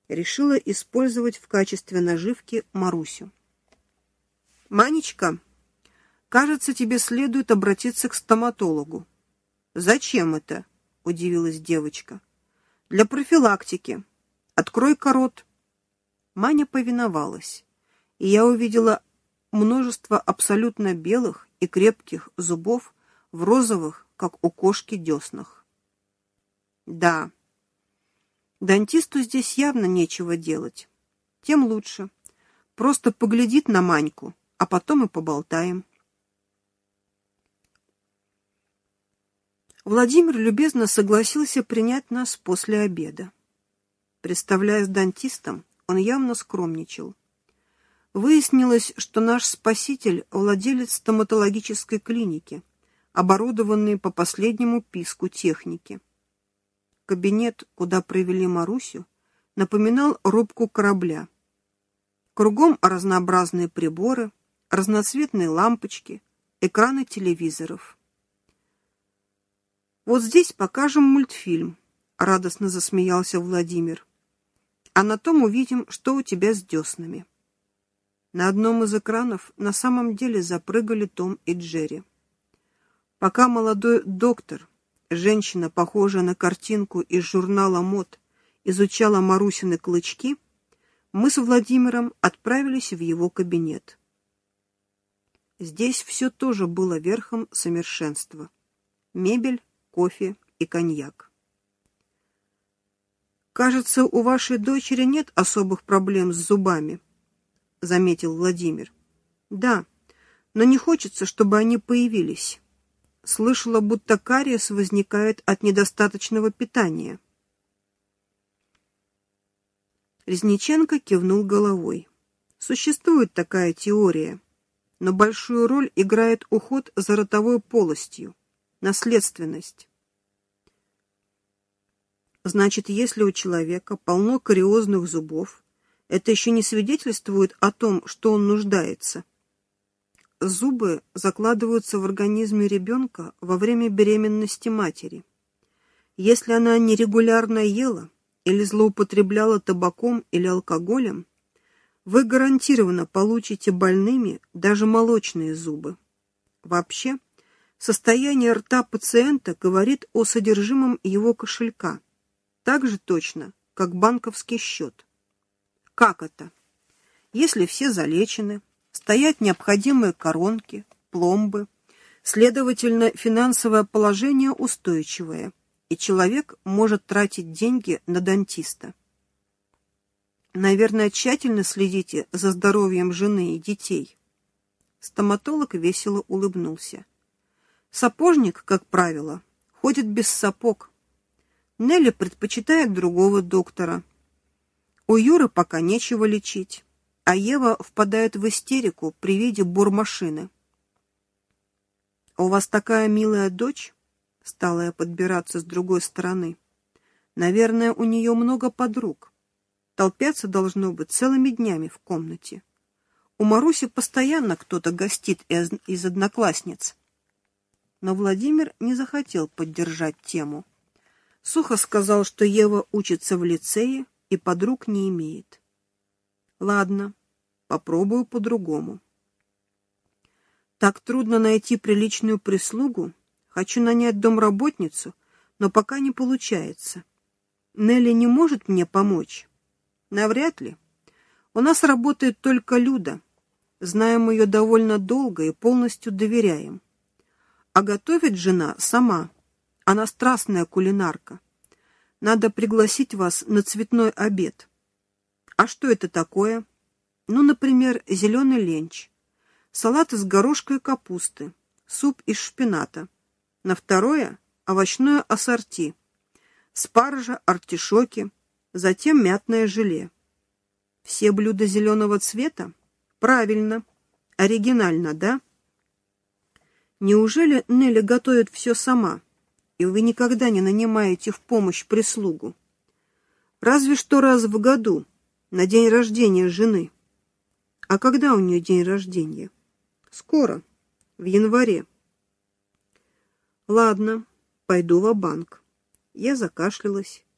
решила использовать в качестве наживки Марусю. «Манечка, кажется, тебе следует обратиться к стоматологу». «Зачем это?» – удивилась девочка. «Для профилактики. Открой-ка рот». Маня повиновалась, и я увидела множество абсолютно белых и крепких зубов в розовых, как у кошки, деснах. Да, дантисту здесь явно нечего делать. Тем лучше. Просто поглядит на Маньку, а потом и поболтаем. Владимир любезно согласился принять нас после обеда. Представляясь дантистом, он явно скромничал. Выяснилось, что наш спаситель – владелец стоматологической клиники, оборудованной по последнему писку техники. Кабинет, куда провели Марусю, напоминал рубку корабля. Кругом разнообразные приборы, разноцветные лампочки, экраны телевизоров. «Вот здесь покажем мультфильм», — радостно засмеялся Владимир. «А на том увидим, что у тебя с деснами». На одном из экранов на самом деле запрыгали Том и Джерри. Пока молодой доктор, женщина, похожая на картинку из журнала мод, изучала Марусины клычки, мы с Владимиром отправились в его кабинет. Здесь все тоже было верхом совершенства. Мебель, кофе и коньяк. «Кажется, у вашей дочери нет особых проблем с зубами», — заметил Владимир. «Да, но не хочется, чтобы они появились. Слышала, будто кариес возникает от недостаточного питания». Резниченко кивнул головой. Существует такая теория, но большую роль играет уход за ротовой полостью, наследственность. Значит, если у человека полно кариозных зубов, это еще не свидетельствует о том, что он нуждается. Зубы закладываются в организме ребенка во время беременности матери. Если она нерегулярно ела или злоупотребляла табаком или алкоголем, вы гарантированно получите больными даже молочные зубы. Вообще, состояние рта пациента говорит о содержимом его кошелька, так же точно, как банковский счет. Как это? Если все залечены, стоят необходимые коронки, пломбы, следовательно, финансовое положение устойчивое, и человек может тратить деньги на дантиста. Наверное, тщательно следите за здоровьем жены и детей. Стоматолог весело улыбнулся. Сапожник, как правило, ходит без сапог. Нелли предпочитает другого доктора. У Юры пока нечего лечить, а Ева впадает в истерику при виде бормашины. «У вас такая милая дочь?» — стала я подбираться с другой стороны. «Наверное, у нее много подруг. Толпятся, должно быть, целыми днями в комнате. У Маруси постоянно кто-то гостит из одноклассниц». Но Владимир не захотел поддержать тему. Сухо сказал, что Ева учится в лицее и подруг не имеет. Ладно, попробую по-другому. Так трудно найти приличную прислугу. Хочу нанять домработницу, но пока не получается. Нелли не может мне помочь? Навряд ли. У нас работает только Люда. Знаем ее довольно долго и полностью доверяем. А готовит жена сама. Она страстная кулинарка. Надо пригласить вас на цветной обед. А что это такое? Ну, например, зеленый ленч, салат из горошка и капусты, суп из шпината. На второе – овощное ассорти, спаржа, артишоки, затем мятное желе. Все блюда зеленого цвета? Правильно. Оригинально, да? Неужели Нелли готовит все сама, и вы никогда не нанимаете в помощь прислугу? Разве что раз в году, на день рождения жены. А когда у нее день рождения? Скоро, в январе. Ладно, пойду ва-банк. Я закашлялась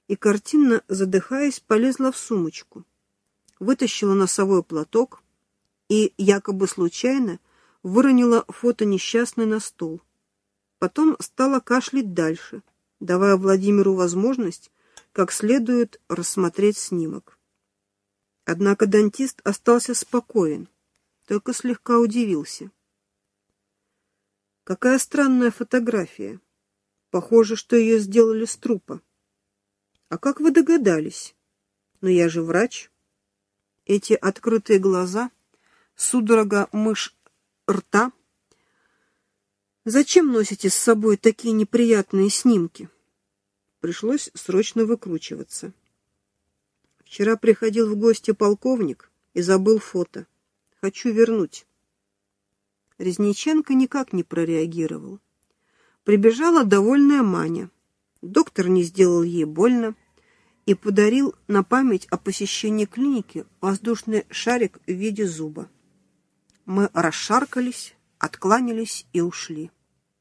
и, картинно задыхаясь, полезла в сумочку, вытащила носовой платок и, якобы случайно, выронила фото несчастной на стол. Потом стала кашлять дальше, давая Владимиру возможность как следует рассмотреть снимок. Однако дантист остался спокоен, только слегка удивился. Какая странная фотография. Похоже, что ее сделали с трупа. А как вы догадались? Но я же врач. Эти открытые глаза, судорога мышц рта. Зачем носите с собой такие неприятные снимки? Пришлось срочно выкручиваться. Вчера приходил в гости полковник и забыл фото. Хочу вернуть. Резниченко никак не прореагировал. Прибежала довольная Маня. Доктор не сделал ей больно и подарил на память о посещении клиники воздушный шарик в виде зуба. Мы расшаркались, откланялись и ушли.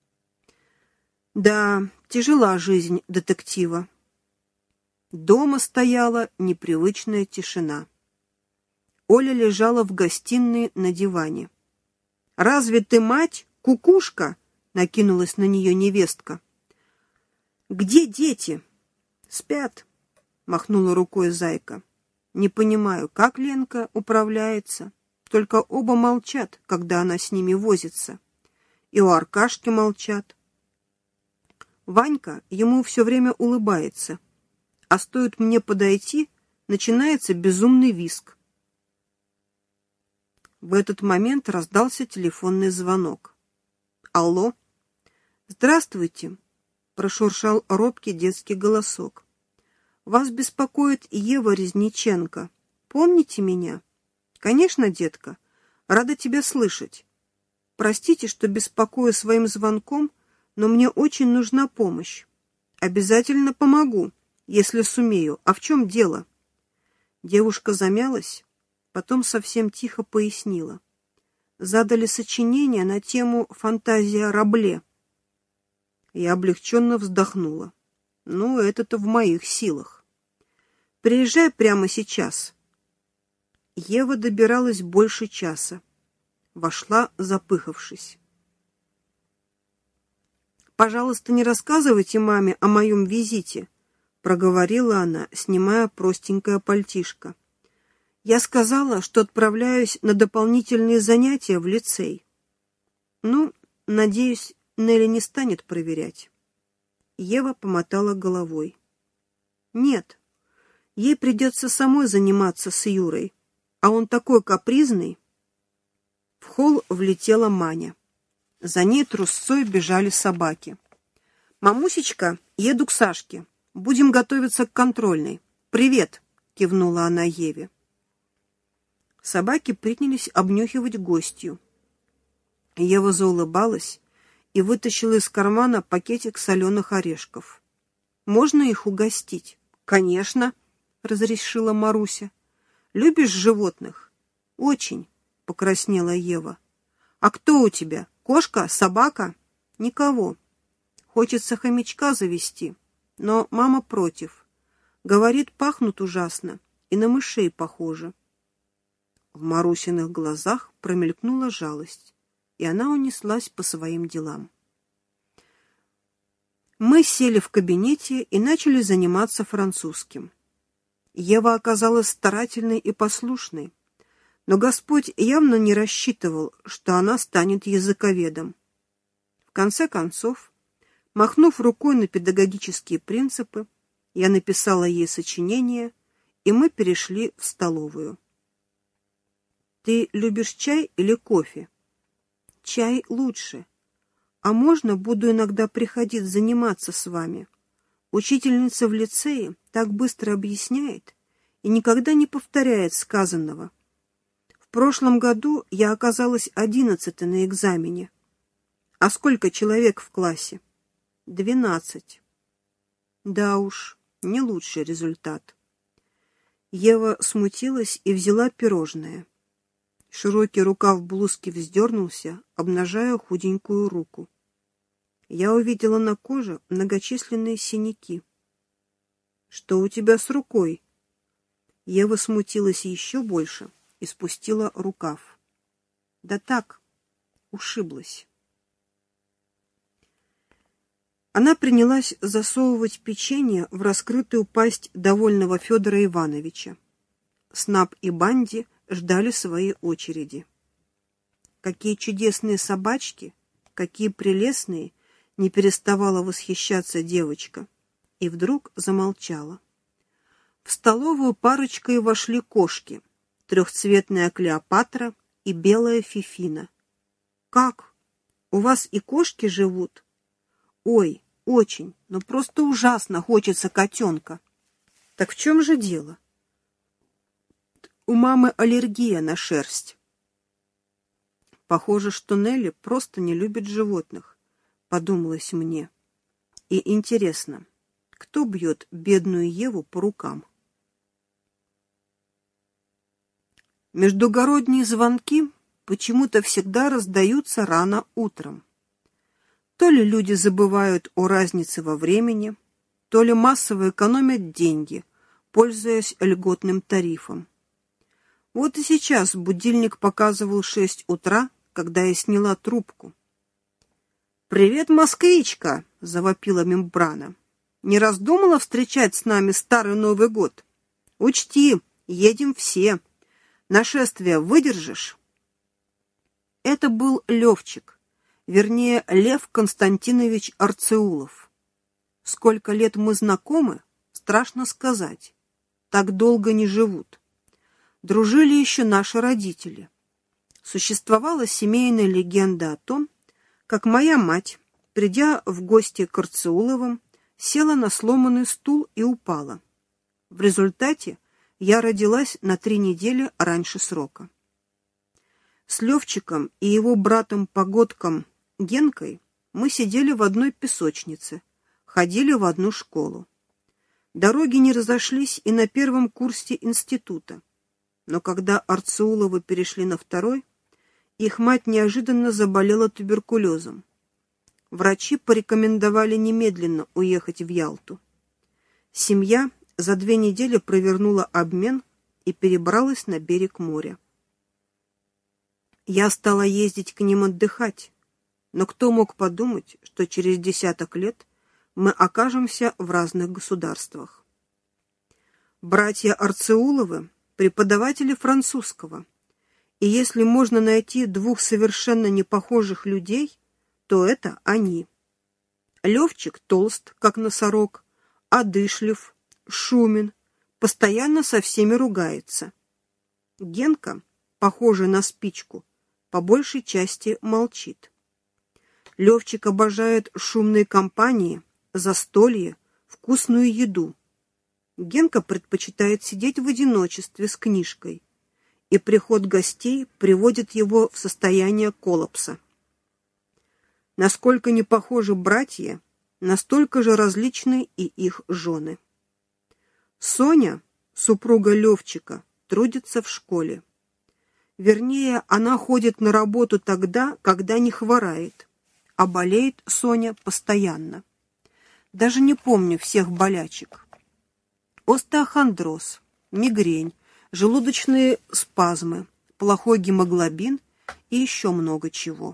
Да, тяжела жизнь детектива. Дома стояла непривычная тишина. Оля лежала в гостиной на диване. «Разве ты мать, кукушка?» — накинулась на нее невестка. «Где дети?» «Спят», — махнула рукой зайка. «Не понимаю, как Ленка управляется. Только оба молчат, когда она с ними возится. И у Аркашки молчат. Ванька ему все время улыбается. А стоит мне подойти, начинается безумный визг». В этот момент раздался телефонный звонок. «Алло?» «Здравствуйте», — прошуршал робкий детский голосок. «Вас беспокоит Ева Резниченко. Помните меня?» «Конечно, детка. Рада тебя слышать. Простите, что беспокою своим звонком, но мне очень нужна помощь. Обязательно помогу, если сумею. А в чем дело?» Девушка замялась, потом совсем тихо пояснила. Задали сочинение на тему «Фантазия Рабле». Я облегченно вздохнула. Ну, это-то в моих силах. Приезжай прямо сейчас. Ева добиралась больше часа. Вошла, запыхавшись. «Пожалуйста, не рассказывайте маме о моем визите», — проговорила она, снимая простенькое пальтишко. «Я сказала, что отправляюсь на дополнительные занятия в лицей. Ну, надеюсь, Нелли не станет проверять». Ева помотала головой. «Нет, ей придется самой заниматься с Юрой, а он такой капризный». В холл влетела Маня. За ней трусцой бежали собаки. «Мамусечка, еду к Сашке. Будем готовиться к контрольной. Привет!» — кивнула она Еве. Собаки принялись обнюхивать гостью. Ева заулыбалась и вытащила из кармана пакетик соленых орешков. «Можно их угостить?» «Конечно», — разрешила Маруся. «Любишь животных?» «Очень», — покраснела Ева. «А кто у тебя? Кошка? Собака?» «Никого. Хочется хомячка завести, но мама против. Говорит, пахнут ужасно и на мышей похоже». В Марусиных глазах промелькнула жалость, и она унеслась по своим делам. Мы сели в кабинете и начали заниматься французским. Ева оказалась старательной и послушной, но Господь явно не рассчитывал, что она станет языковедом. В конце концов, махнув рукой на педагогические принципы, я написала ей сочинение, и мы перешли в столовую. «Ты любишь чай или кофе?» «Чай лучше. А можно буду иногда приходить заниматься с вами? Учительница в лицее так быстро объясняет и никогда не повторяет сказанного. В прошлом году я оказалась 11-й на экзамене. А сколько человек в классе?» 12. Да уж, не лучший результат. Ева смутилась и взяла пирожное. Широкий рукав блузки вздернулся, обнажая худенькую руку. Я увидела на коже многочисленные синяки. Что у тебя с рукой?» Ева смутилась еще больше и спустила рукав. «Да так, ушиблась». Она принялась засовывать печенье в раскрытую пасть довольного Федора Ивановича. Снап и Банди ждали своей очереди. «Какие чудесные собачки! Какие прелестные!» — не переставала восхищаться девочка. И вдруг замолчала. В столовую парочкой вошли кошки. Трехцветная Клеопатра и белая Фифина. «Как? У вас и кошки живут?» «Ой, очень, но просто ужасно хочется котенка». «Так в чем же дело?» «У мамы аллергия на шерсть». «Похоже, что Нелли просто не любит животных», — подумалось мне. «И интересно, кто бьет бедную Еву по рукам?» Междугородние звонки почему-то всегда раздаются рано утром. То ли люди забывают о разнице во времени, то ли массово экономят деньги, пользуясь льготным тарифом. Вот и сейчас будильник показывал 6 утра, когда я сняла трубку. «Привет, москвичка!» — завопила мембрана. «Не раздумала встречать с нами Старый Новый год? Учти, едем все. Нашествие выдержишь?» Это был Левчик. Вернее, Лев Константинович Арцеулов. Сколько лет мы знакомы, страшно сказать. Так долго не живут. Дружили еще наши родители. Существовала семейная легенда о том, как моя мать, придя в гости к Арцеуловым, села на сломанный стул и упала. В результате я родилась на 3 недели раньше срока. С Левчиком и его братом-погодком Генкой мы сидели в одной песочнице, ходили в одну школу. Дороги не разошлись и на 1 курсе института. Но когда Арцеуловы перешли на 2, их мать неожиданно заболела туберкулезом. Врачи порекомендовали немедленно уехать в Ялту. Семья за 2 недели провернула обмен и перебралась на берег моря. Я стала ездить к ним отдыхать, но кто мог подумать, что через 10 лет мы окажемся в разных государствах. Братья Арцеуловы – преподаватели французского, и если можно найти 2 совершенно непохожих людей, то это они. Левчик толст, как носорог, одышлив, шумен, постоянно со всеми ругается. Генка, похожий на спичку, по большей части молчит. Левчик обожает шумные компании, застолье, вкусную еду. Генка предпочитает сидеть в одиночестве с книжкой, и приход гостей приводит его в состояние коллапса. Насколько не похожи братья, настолько же различны и их жены. Соня, супруга Левчика, трудится в школе. Вернее, она ходит на работу тогда, когда не хворает, а болеет Соня постоянно. Даже не помню всех болячек. Остеохондроз, мигрень, желудочные спазмы, плохой гемоглобин и еще много чего.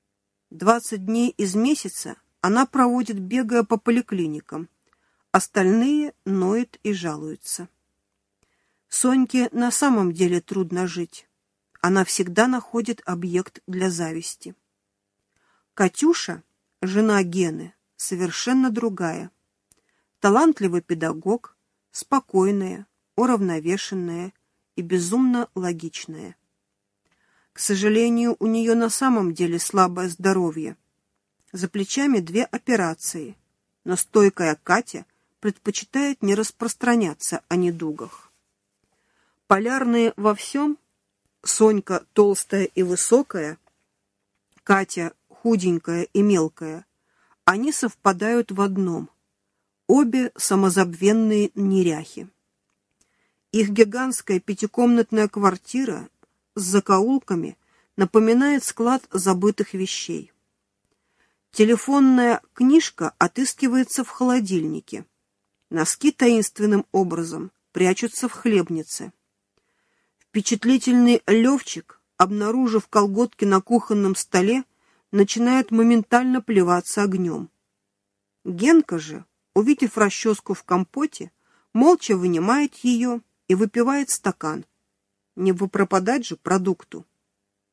20 дней из месяца она проводит, бегая по поликлиникам. Остальные ноют и жалуются. Соньке на самом деле трудно жить. Она всегда находит объект для зависти. Катюша, жена Гены, совершенно другая. Талантливый педагог, спокойная, уравновешенная и безумно логичная. К сожалению, у нее на самом деле слабое здоровье. За плечами 2 операции, но стойкая Катя предпочитает не распространяться о недугах. Полярные во всем, Сонька толстая и высокая, Катя худенькая и мелкая, они совпадают в одном – обе самозабвенные неряхи. Их гигантская 5-комнатная квартира с закоулками напоминает склад забытых вещей. Телефонная книжка отыскивается в холодильнике. Носки таинственным образом прячутся в хлебнице. Впечатлительный Левчик, обнаружив колготки на кухонном столе, начинает моментально плеваться огнем. Генка же, увидев расческу в компоте, молча вынимает ее и выпивает стакан. Не пропадать же продукту.